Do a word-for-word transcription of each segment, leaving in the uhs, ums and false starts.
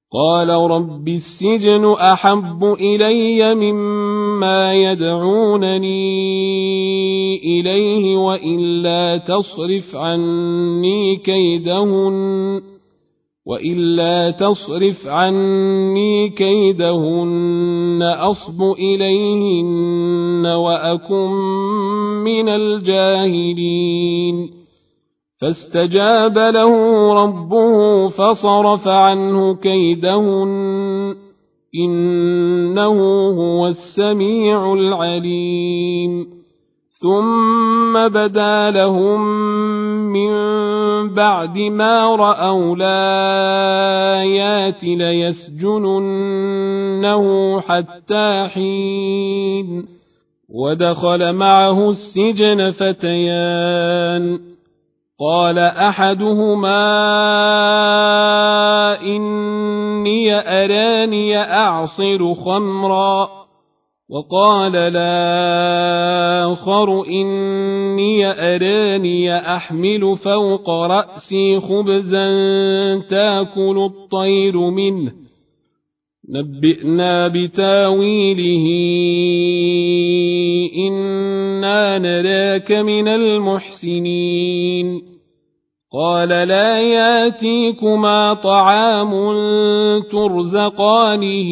قال رب السجن أحب إلي مما يدعونني إليه وإلا تصرف عني كيدهن وإلا تصرف عني كيدهن أصب إليهن وأكن من الجاهلين فاستجاب له ربه فصرف عنه كيدهن إنه هو السميع العليم ثم بدا لهم من بعد ما رأوا الآيات ليسجننه حتى حين ودخل معه السجن فتيان قال أحدهما إني أراني أعصر خمرا وقال الآخر إني أراني أحمل فوق رأسي خبزا تأكل الطير منه نبئنا بتاويله إنا نراك من المحسنين قال لا ياتيكما طعام ترزقانه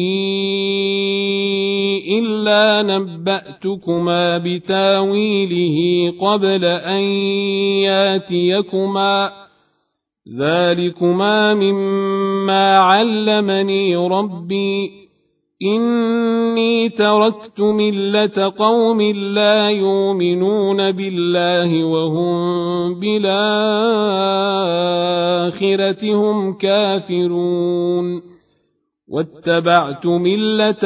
إلا نبأتكما بتاويله قبل أن ياتيكما ذلكما مما علمني ربي إني تركت ملة قوم لا يؤمنون بالله وهم بالآخرة هم كافرون واتبعت ملة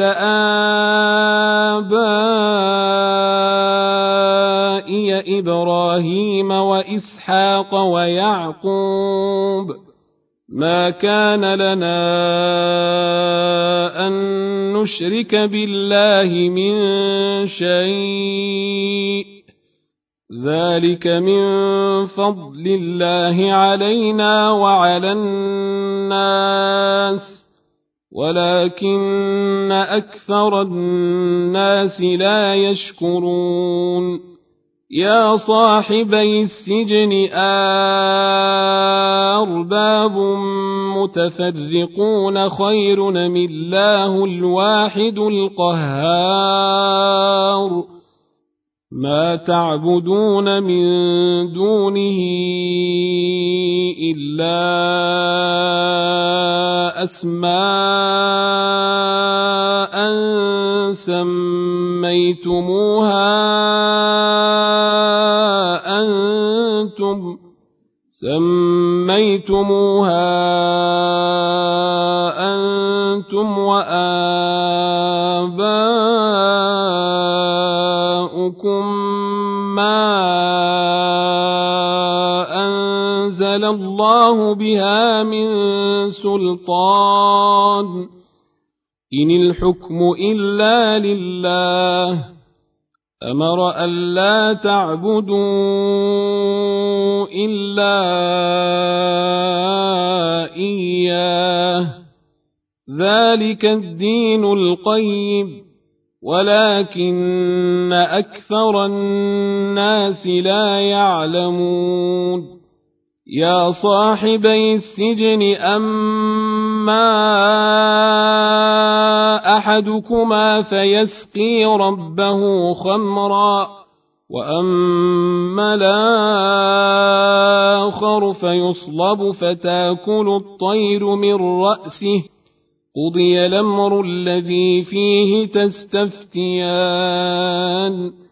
آبائي إبراهيم وإسحاق ويعقوب ما كان لنا أن نشرك بالله من شيء ذلك من فضل الله علينا وعلى الناس ولكن أكثر الناس لا يشكرون يا صاحبي السجن أرباب متفرقون خير أم الله الواحد القهار ما تعبدون من دونه إلا أسماء سميتموها أنتم سميتموها أنتم وآباؤكم ما أنزل الله بها من سلطان إن الحكم إلا لله أمر ألا تعبدوا إلا إياه ذلك الدين القيم ولكن أكثر الناس لا يعلمون يا صاحبي السجن أما أحدكما فيسقي ربه خمرا وأما الآخر فيصلب فتاكل الطير من رأسه قضي الأمر الذي فيه تستفتيان